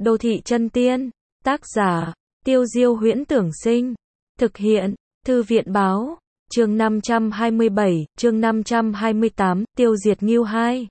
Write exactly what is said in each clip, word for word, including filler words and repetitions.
Đô thị chân tiên, tác giả, Tiêu Diêu Huyễn Tưởng Sinh, thực hiện, Thư viện Báo, chương năm trăm hai mươi bảy, chương năm trăm hai mươi tám, tiêu diệt Ngưu Hai.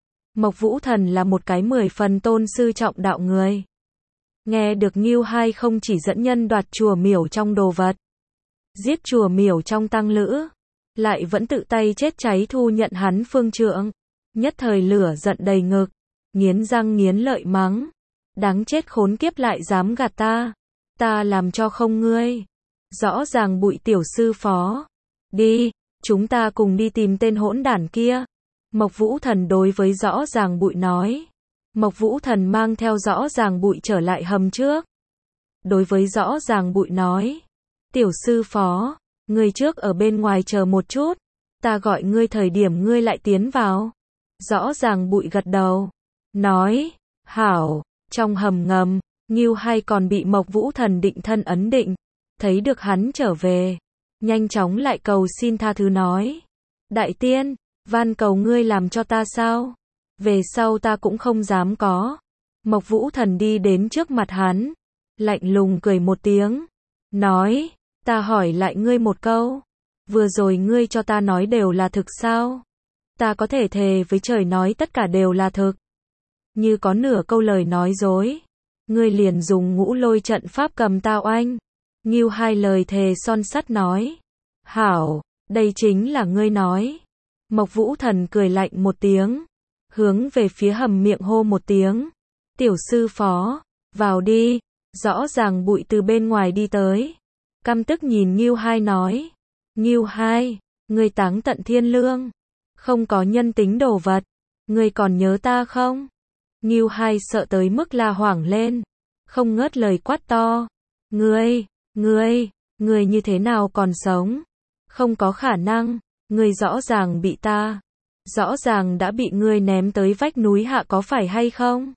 Mộc Vũ Thần là một cái mười phần tôn sư trọng đạo người. Nghe được Ngưu Hai không chỉ dẫn nhân đoạt chùa miểu trong đồ vật, giết chùa miểu trong tăng lữ, lại vẫn tự tay chết cháy thu nhận hắn phương trượng, nhất thời lửa giận đầy ngực, nghiến răng nghiến lợi mắng, đáng chết khốn kiếp lại dám gạt ta, ta làm cho không ngươi. Rõ ràng Bụi tiểu sư phó, đi, chúng ta cùng đi tìm tên hỗn đản kia. Mộc Vũ Thần đối với Rõ ràng Bụi nói. Mộc Vũ Thần mang theo Rõ ràng Bụi trở lại hầm trước. Đối với Rõ ràng Bụi nói, tiểu sư phó, ngươi trước ở bên ngoài chờ một chút, ta gọi ngươi thời điểm ngươi lại tiến vào. Rõ ràng Bụi gật đầu, nói, hảo. Trong hầm ngầm, Ngưu Hai còn bị Mộc Vũ Thần định thân ấn định, thấy được hắn trở về, nhanh chóng lại cầu xin tha thứ nói, đại tiên, van cầu ngươi làm cho ta sao, về sau ta cũng không dám có. Mộc Vũ Thần đi đến trước mặt hắn, lạnh lùng cười một tiếng, nói, ta hỏi lại ngươi một câu, vừa rồi ngươi cho ta nói đều là thực sao? Ta có thể thề với trời nói tất cả đều là thực. Như có nửa câu lời nói dối, ngươi liền dùng ngũ lôi trận pháp cầm ta oanh. Ngưu Hai lời thề son sắt nói, hảo, đây chính là ngươi nói. Mộc Vũ Thần cười lạnh một tiếng, hướng về phía hầm miệng hô một tiếng, tiểu sư phó, vào đi. Rõ ràng Bụi từ bên ngoài đi tới, căm tức nhìn Ngưu Hai nói, Ngưu Hai, ngươi táng tận thiên lương, không có nhân tính đồ vật, ngươi còn nhớ ta không? Ngưu Hai sợ tới mức la hoảng lên, không ngớt lời quát to, ngươi, ngươi, ngươi như thế nào còn sống? Không có khả năng, ngươi rõ ràng bị ta, rõ ràng đã bị ngươi ném tới vách núi hạ có phải hay không?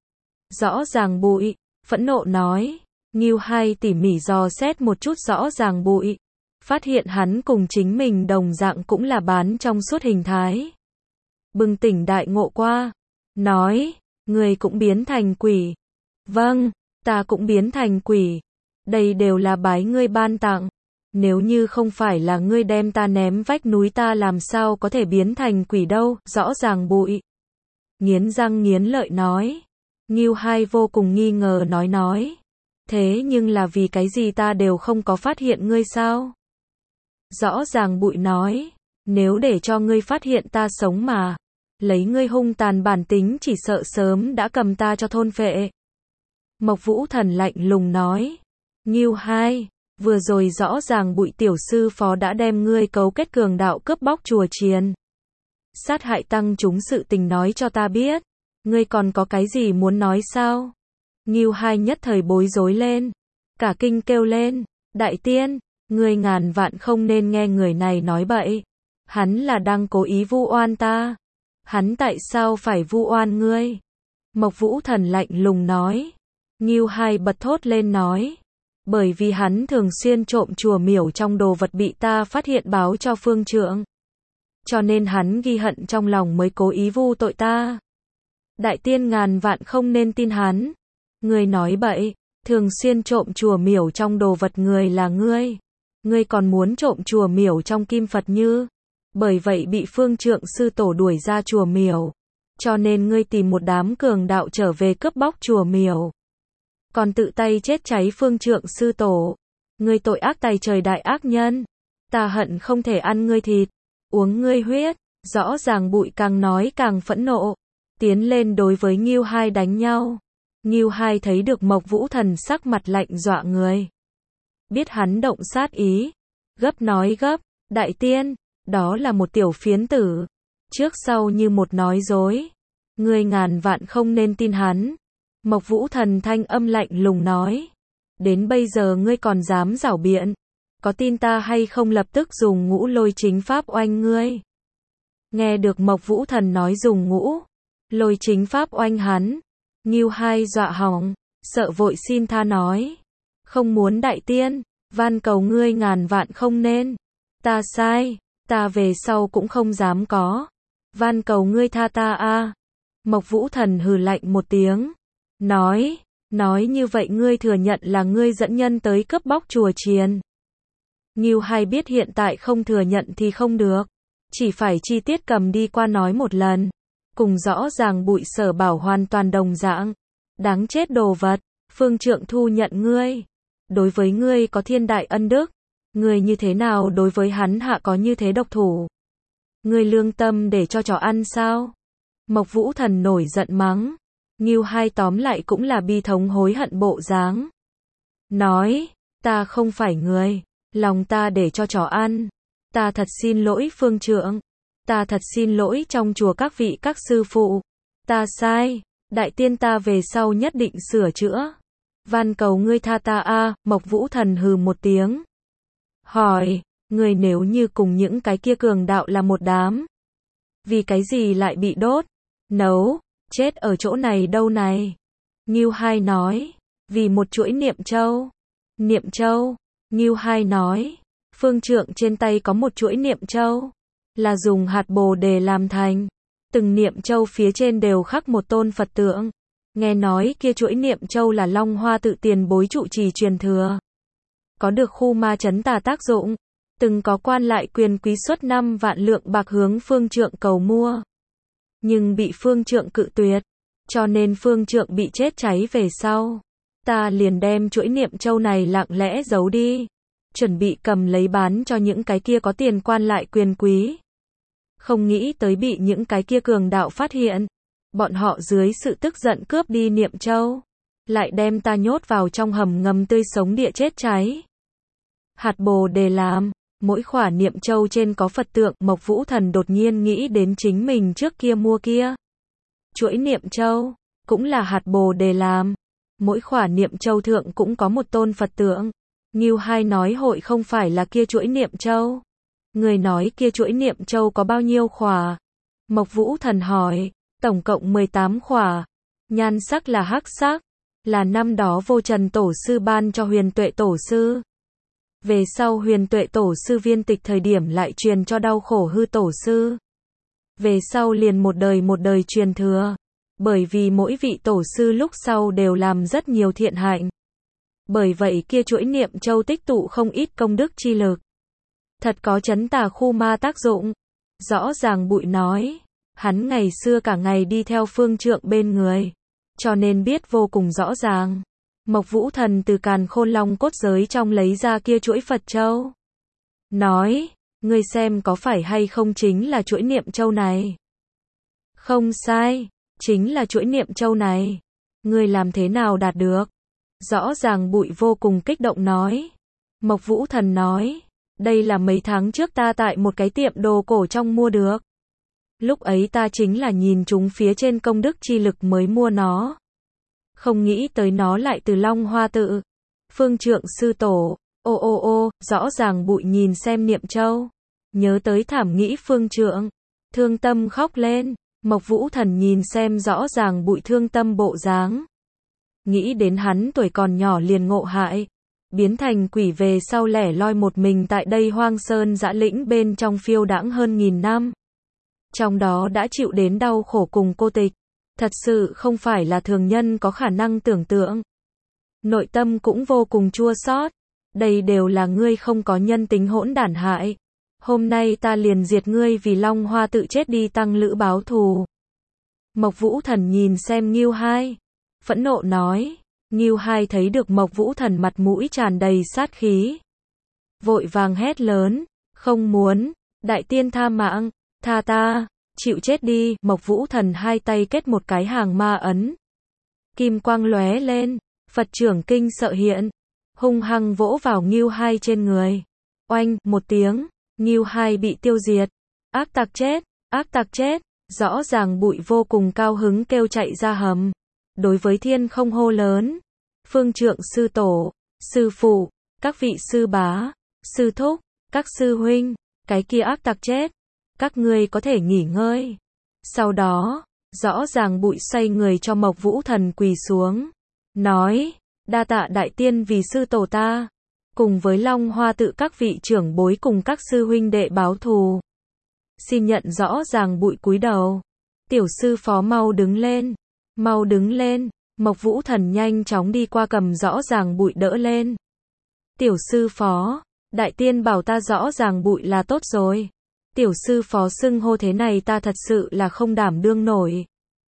Rõ ràng Bụi, phẫn nộ nói. Ngưu Hai tỉ mỉ dò xét một chút Rõ ràng Bụi, phát hiện hắn cùng chính mình đồng dạng cũng là bán trong suốt hình thái. Bừng tỉnh đại ngộ qua, nói, ngươi cũng biến thành quỷ. Vâng, ta cũng biến thành quỷ. Đây đều là bái ngươi ban tặng. Nếu như không phải là ngươi đem ta ném vách núi ta làm sao có thể biến thành quỷ đâu. Rõ ràng Bụi, nghiến răng nghiến lợi nói. Ngưu Hai vô cùng nghi ngờ nói nói, thế nhưng là vì cái gì ta đều không có phát hiện ngươi sao? Rõ ràng Bụi nói, nếu để cho ngươi phát hiện ta sống mà, lấy ngươi hung tàn bản tính chỉ sợ sớm đã cầm ta cho thôn phệ. Mộc Vũ Thần lạnh lùng nói, Ngưu Hai, vừa rồi rõ ràng Bụi tiểu sư phó đã đem ngươi cấu kết cường đạo cướp bóc chùa chiền, sát hại tăng chúng sự tình nói cho ta biết, ngươi còn có cái gì muốn nói sao? Ngưu Hai nhất thời bối rối lên, cả kinh kêu lên, đại tiên, ngươi ngàn vạn không nên nghe người này nói bậy, hắn là đang cố ý vu oan ta. Hắn tại sao phải vu oan ngươi? Mộc Vũ Thần lạnh lùng nói. Ngưu Hai bật thốt lên nói, bởi vì hắn thường xuyên trộm chùa miểu trong đồ vật bị ta phát hiện báo cho phương trượng, cho nên hắn ghi hận trong lòng mới cố ý vu tội ta. Đại tiên ngàn vạn không nên tin hắn. Ngươi nói bậy, thường xuyên trộm chùa miểu trong đồ vật người là ngươi. Ngươi còn muốn trộm chùa miểu trong kim Phật như, bởi vậy bị phương trượng sư tổ đuổi ra chùa miểu, cho nên ngươi tìm một đám cường đạo trở về cướp bóc chùa miểu, còn tự tay chết cháy phương trượng sư tổ. Ngươi tội ác tày trời đại ác nhân, ta hận không thể ăn ngươi thịt, uống ngươi huyết. Rõ ràng Bụi càng nói càng phẫn nộ, tiến lên đối với Ngưu Hai đánh nhau. Ngưu Hai thấy được Mộc Vũ Thần sắc mặt lạnh dọa người, biết hắn động sát ý, gấp nói gấp, đại tiên, đó là một tiểu phiến tử, trước sau như một nói dối, ngươi ngàn vạn không nên tin hắn. Mộc Vũ Thần thanh âm lạnh lùng nói, đến bây giờ ngươi còn dám giảo biện, có tin ta hay không lập tức dùng ngũ lôi chính pháp oanh ngươi. Nghe được Mộc Vũ Thần nói dùng ngũ lôi chính pháp oanh hắn, Ngưu Hai dọa hỏng, sợ vội xin tha nói, không muốn đại tiên, van cầu ngươi ngàn vạn không nên, ta sai, ta về sau cũng không dám có, van cầu ngươi tha ta a. Mộc Vũ Thần hừ lạnh một tiếng, nói, Nói như vậy ngươi thừa nhận là ngươi dẫn nhân tới cướp bóc chùa chiền. Ngưu Hai biết hiện tại không thừa nhận thì không được. Chỉ phải chi tiết cầm đi qua nói một lần. Cùng rõ ràng Bụi Sở Bảo hoàn toàn đồng dạng. Đáng chết đồ vật, Phương Trượng thu nhận ngươi. Đối với ngươi có thiên đại ân đức. Ngươi như thế nào đối với hắn hạ có như thế độc thủ? Ngươi lương tâm để cho chó ăn sao? Mộc Vũ Thần nổi giận mắng. Ngưu Hai tóm lại cũng là bi thống hối hận bộ dáng. Nói, ta không phải người, lòng ta để cho chó ăn. Ta thật xin lỗi Phương Trượng. Ta thật xin lỗi trong chùa các vị các sư phụ. Ta sai, đại tiên ta về sau nhất định sửa chữa. Van cầu ngươi tha ta a. Mộc Vũ Thần hừ một tiếng. Hỏi, ngươi nếu như cùng những cái kia cường đạo là một đám, vì cái gì lại bị đốt, nấu, chết ở chỗ này đâu này? Ngưu Hai nói, vì một chuỗi niệm châu. Niệm châu? Ngưu Hai nói, Phương Trượng trên tay có một chuỗi niệm châu, là dùng hạt bồ đề làm thành. Từng niệm châu phía trên đều khắc một tôn Phật tượng. Nghe nói kia chuỗi niệm châu là Long Hoa tự tiền bối trụ trì truyền thừa. Có được khu ma chấn tà tác dụng. Từng có quan lại quyền quý xuất năm vạn lượng bạc hướng Phương Trượng cầu mua. Nhưng bị Phương Trượng cự tuyệt. Cho nên Phương Trượng bị chết cháy về sau. Ta liền đem chuỗi niệm châu này lặng lẽ giấu đi. Chuẩn bị cầm lấy bán cho những cái kia có tiền quan lại quyền quý. Không nghĩ tới bị những cái kia cường đạo phát hiện. Bọn họ dưới sự tức giận cướp đi niệm châu. Lại đem ta nhốt vào trong hầm ngầm tươi sống địa chết cháy. Hạt bồ đề làm, mỗi khỏa niệm châu trên có Phật tượng. Mộc Vũ Thần đột nhiên nghĩ đến chính mình trước kia mua kia chuỗi niệm châu, cũng là hạt bồ đề làm. Mỗi khỏa niệm châu thượng cũng có một tôn Phật tượng. Ngưu Hai nói hội không phải là kia chuỗi niệm châu. Người nói kia chuỗi niệm châu có bao nhiêu khỏa? Mộc Vũ Thần hỏi, tổng cộng mười tám khỏa. Nhan sắc là hắc sắc, là năm đó Vô Trần Tổ Sư ban cho Huyền Tuệ Tổ Sư. Về sau Huyền Tuệ Tổ Sư viên tịch thời điểm lại truyền cho Đau Khổ Hư Tổ Sư. Về sau liền một đời một đời truyền thừa. Bởi vì mỗi vị Tổ Sư lúc sau đều làm rất nhiều thiện hạnh. Bởi vậy kia chuỗi niệm châu tích tụ không ít công đức chi lực. Thật có chấn tà khu ma tác dụng. Rõ ràng Bụi nói, hắn ngày xưa cả ngày đi theo Phương Trượng bên người. Cho nên biết vô cùng rõ ràng. Mộc Vũ Thần từ Càn Khôn Long cốt giới trong lấy ra kia chuỗi Phật châu. Nói, ngươi xem có phải hay không chính là chuỗi niệm châu này? Không sai, chính là chuỗi niệm châu này. Ngươi làm thế nào đạt được? Rõ ràng Bụi vô cùng kích động nói. Mộc Vũ Thần nói, đây là mấy tháng trước ta tại một cái tiệm đồ cổ trong mua được. Lúc ấy ta chính là nhìn chúng phía trên công đức chi lực mới mua nó. Không nghĩ tới nó lại từ Long Hoa tự. Phương Trượng sư tổ, ô ô ô, rõ ràng Bụi nhìn xem niệm châu. Nhớ tới thảm nghĩ Phương Trượng. Thương tâm khóc lên. Mộc Vũ Thần nhìn xem rõ ràng Bụi thương tâm bộ dáng. Nghĩ đến hắn tuổi còn nhỏ liền ngộ hại. Biến thành quỷ về sau lẻ loi một mình tại đây hoang sơn dã lĩnh bên trong phiêu đãng hơn nghìn năm. Trong đó đã chịu đến đau khổ cùng cô tịch. Thật sự không phải là thường nhân có khả năng tưởng tượng. Nội tâm cũng vô cùng chua xót. Đây đều là ngươi không có nhân tính hỗn đản hại. Hôm nay ta liền diệt ngươi vì Long Hoa tự chết đi tăng lữ báo thù. Mộc Vũ Thần nhìn xem Ngưu Hai. Phẫn nộ nói. Ngưu Hai thấy được Mộc Vũ Thần mặt mũi tràn đầy sát khí. Vội vàng hét lớn. Không muốn. Đại tiên tha mạng. Tha ta. Chịu chết đi. Mộc Vũ Thần hai tay kết một cái hàng ma ấn. Kim quang lóe lên. Phật trưởng kinh sợ hiện. Hung hăng vỗ vào Ngưu Hai trên người. Oanh, một tiếng. Ngưu Hai bị tiêu diệt. Ác tặc chết. Ác tặc chết. Rõ ràng Bụi vô cùng cao hứng kêu chạy ra hầm. Đối với thiên không hô lớn. Phương Trượng sư tổ, sư phụ, các vị sư bá, sư thúc, các sư huynh, cái kia ác tặc chết. Các ngươi có thể nghỉ ngơi. Sau đó, rõ ràng Bụi xoay người cho Mộc Vũ Thần quỳ xuống. Nói, đa tạ đại tiên vì sư tổ ta. Cùng với Long Hoa tự các vị trưởng bối cùng các sư huynh đệ báo thù. Xin nhận rõ ràng Bụi cúi đầu. Tiểu sư phó mau đứng lên. Mau đứng lên. Mộc Vũ Thần nhanh chóng đi qua cầm rõ ràng bụi đỡ lên. Tiểu sư phó, đại tiên bảo ta rõ ràng bụi là tốt rồi. Tiểu sư phó xưng hô thế này ta thật sự là không đảm đương nổi.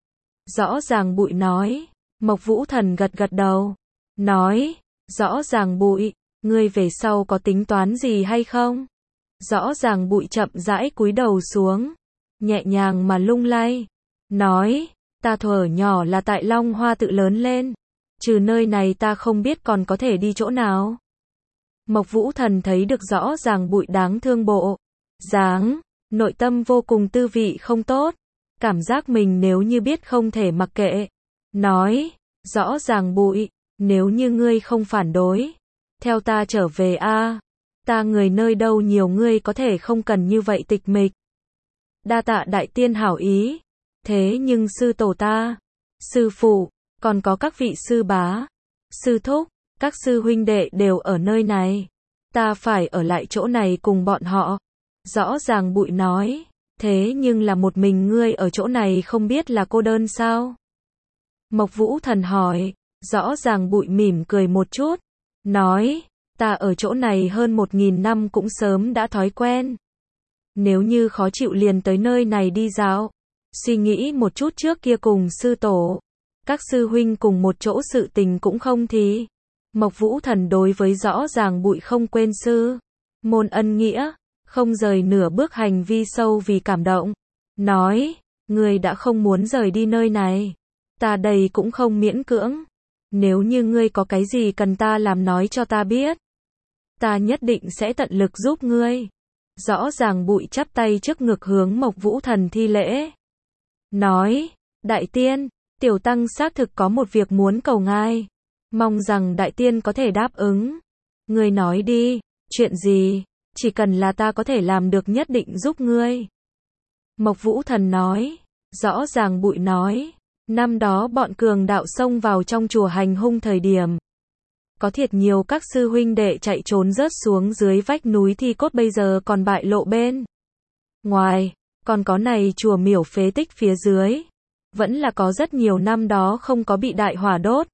Rõ ràng bụi nói. Mộc Vũ Thần gật gật đầu. Nói, rõ ràng bụi, ngươi về sau có tính toán gì hay không? Rõ ràng bụi chậm rãi cúi đầu xuống. Nhẹ nhàng mà lung lay. Nói, ta thuở nhỏ là tại Long Hoa tự lớn lên. Trừ nơi này ta không biết còn có thể đi chỗ nào. Mộc Vũ Thần thấy được rõ ràng bụi đáng thương bộ dáng, nội tâm vô cùng tư vị không tốt. Cảm giác mình nếu như biết không thể mặc kệ. Nói, rõ ràng bụi, nếu như ngươi không phản đối, theo ta trở về a, ta người nơi đâu nhiều ngươi có thể không cần như vậy tịch mịch. Đa tạ đại tiên hảo ý, thế nhưng sư tổ ta, sư phụ, còn có các vị sư bá, sư thúc, các sư huynh đệ đều ở nơi này, ta phải ở lại chỗ này cùng bọn họ. Rõ ràng bụi nói, thế nhưng là một mình ngươi ở chỗ này không biết là cô đơn sao? Mộc Vũ Thần hỏi. Rõ ràng bụi mỉm cười một chút, nói, ta ở chỗ này hơn một nghìn năm cũng sớm đã thói quen. Nếu như khó chịu liền tới nơi này đi dạo, suy nghĩ một chút trước kia cùng sư tổ, các sư huynh cùng một chỗ sự tình cũng không thì. Mộc Vũ Thần đối với rõ ràng bụi không quên sư môn ân nghĩa, không rời nửa bước hành vi sâu vì cảm động. Nói, ngươi đã không muốn rời đi nơi này, ta đây cũng không miễn cưỡng. Nếu như ngươi có cái gì cần ta làm nói cho ta biết, ta nhất định sẽ tận lực giúp ngươi. Rõ ràng bụi chắp tay trước ngực hướng Mộc Vũ Thần thi lễ. Nói, đại tiên, tiểu tăng xác thực có một việc muốn cầu ngài. Mong rằng đại tiên có thể đáp ứng. Ngươi nói đi, chuyện gì, chỉ cần là ta có thể làm được nhất định giúp ngươi. Mộc Vũ Thần nói, rõ ràng bụi nói. Năm đó bọn cường đạo xông vào trong chùa hành hung thời điểm, có thiệt nhiều các sư huynh đệ chạy trốn rớt xuống dưới vách núi thi cốt bây giờ còn bại lộ bên ngoài, còn có này chùa miểu phế tích phía dưới, vẫn là có rất nhiều năm đó không có bị đại hỏa đốt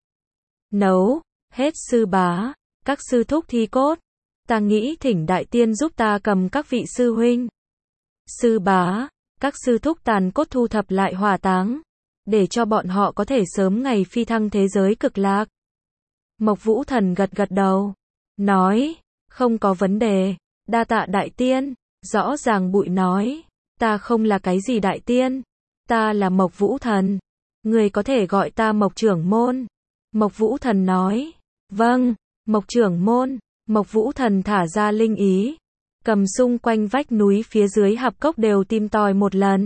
nấu hết. Sư bá, các sư thúc thi cốt, ta nghĩ thỉnh đại tiên giúp ta cầm các vị sư huynh, sư bá, các sư thúc tàn cốt thu thập lại hỏa táng, để cho bọn họ có thể sớm ngày phi thăng thế giới cực lạc. Mộc Vũ Thần gật gật đầu, nói, không có vấn đề, đa tạ đại tiên. Rõ ràng bụi nói, ta không là cái gì đại tiên, ta là Mộc Vũ Thần, người có thể gọi ta Mộc trưởng môn. Mộc Vũ Thần nói, vâng, Mộc trưởng môn. Mộc Vũ Thần thả ra linh ý, cầm xung quanh vách núi phía dưới hạp cốc đều tìm tòi một lần.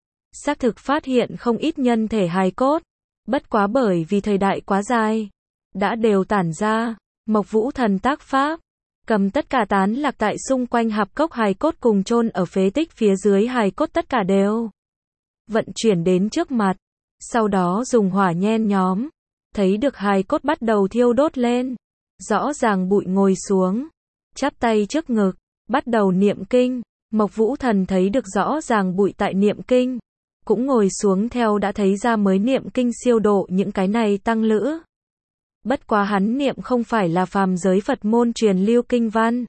Xác thực phát hiện không ít nhân thể hài cốt, bất quá bởi vì thời đại quá dài, đã đều tản ra. Mộc Vũ Thần tác pháp, cầm tất cả tán lạc tại xung quanh hạp cốc hài cốt cùng chôn ở phế tích phía dưới hài cốt tất cả đều vận chuyển đến trước mặt, sau đó dùng hỏa nhen nhóm, thấy được hài cốt bắt đầu thiêu đốt lên. Rõ ràng bụi ngồi xuống, chắp tay trước ngực, bắt đầu niệm kinh. Mộc Vũ Thần thấy được rõ ràng bụi tại niệm kinh, cũng ngồi xuống theo đã thấy ra mới niệm kinh siêu độ những cái này tăng lữ. Bất quá hắn niệm không phải là phàm giới Phật môn truyền lưu kinh văn,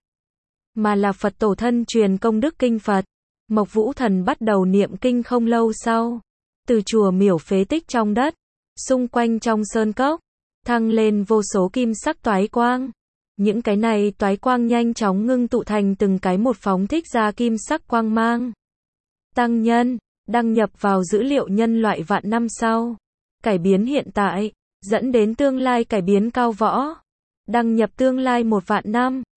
mà là Phật tổ thân truyền công đức kinh Phật. Mộc Vũ Thần bắt đầu niệm kinh không lâu sau, từ chùa miểu phế tích trong đất, xung quanh trong sơn cốc, thăng lên vô số kim sắc toái quang. Những cái này toái quang nhanh chóng ngưng tụ thành từng cái một phóng thích ra kim sắc quang mang. Tăng nhân, đăng nhập vào dữ liệu nhân loại vạn năm sau, cải biến hiện tại, dẫn đến tương lai cải biến cao võ. Đăng nhập tương lai một vạn năm,